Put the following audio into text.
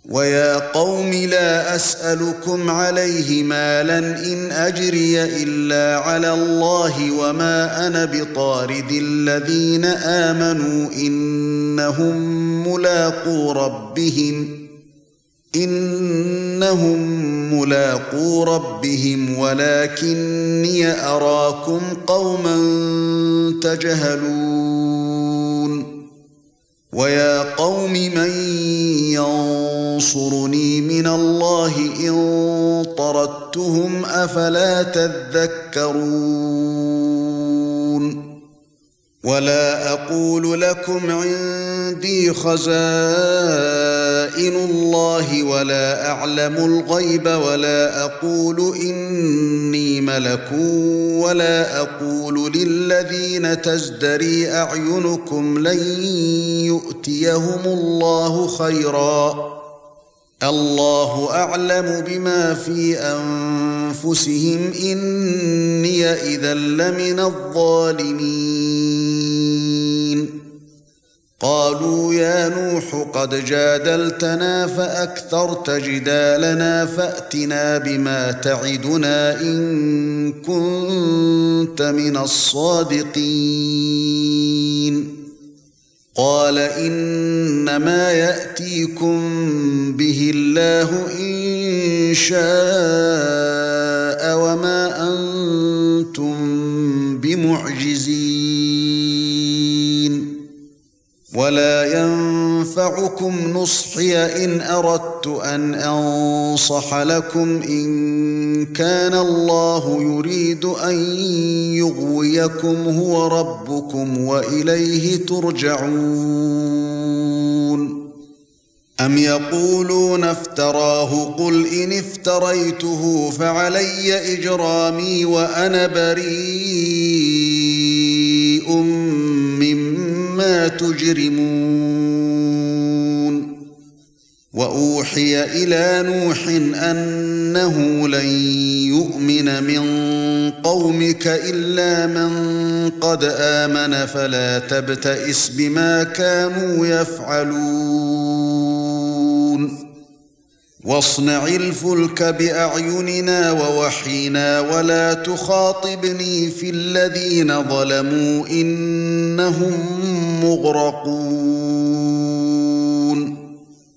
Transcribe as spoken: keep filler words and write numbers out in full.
ويا قوم لا أسألكم عليه مالا إن أجري إلا على الله وما أنا بطارد الذين آمنوا إنهم ملاقو ربهم إنهم ملاقو ربهم ولكني أراكم قوما تجهلون ويا قوم من ينصرني من الله إن طردتهم أفلا تذكرون ولا أقول لكم عندي خزائن الله ولا أعلم الغيب ولا أقول إني ملك ولا أقول للذين تزدري أعينكم لن يؤتيهم الله خيرا الله أعلم بما في أنفسهم إني إذا لمن الظالمين قالوا يا نوح قد جادلتنا فأكثرت جدالنا فأتنا بما تعدنا إن كنت من الصادقين قال إنما يأتيكم به الله إن شاء وما أنتم بمعجزين ولا ينفعكم نصحي إن أردت أن أنصح لكم إن كان الله يريد أن يغويكم هو ربكم وإليه ترجعون أم يقولون افتراه قل إن افتريته فعلي إجرامي وأنا بريء مما تجرمون وأوحي إلى نوح أنه لن يؤمن من قومك إلا من قد آمن فلا تبتئس بما كانوا يفعلون واصنع الفلك بأعيننا ووحينا ولا تخاطبني في الذين ظلموا إنهم مغرقون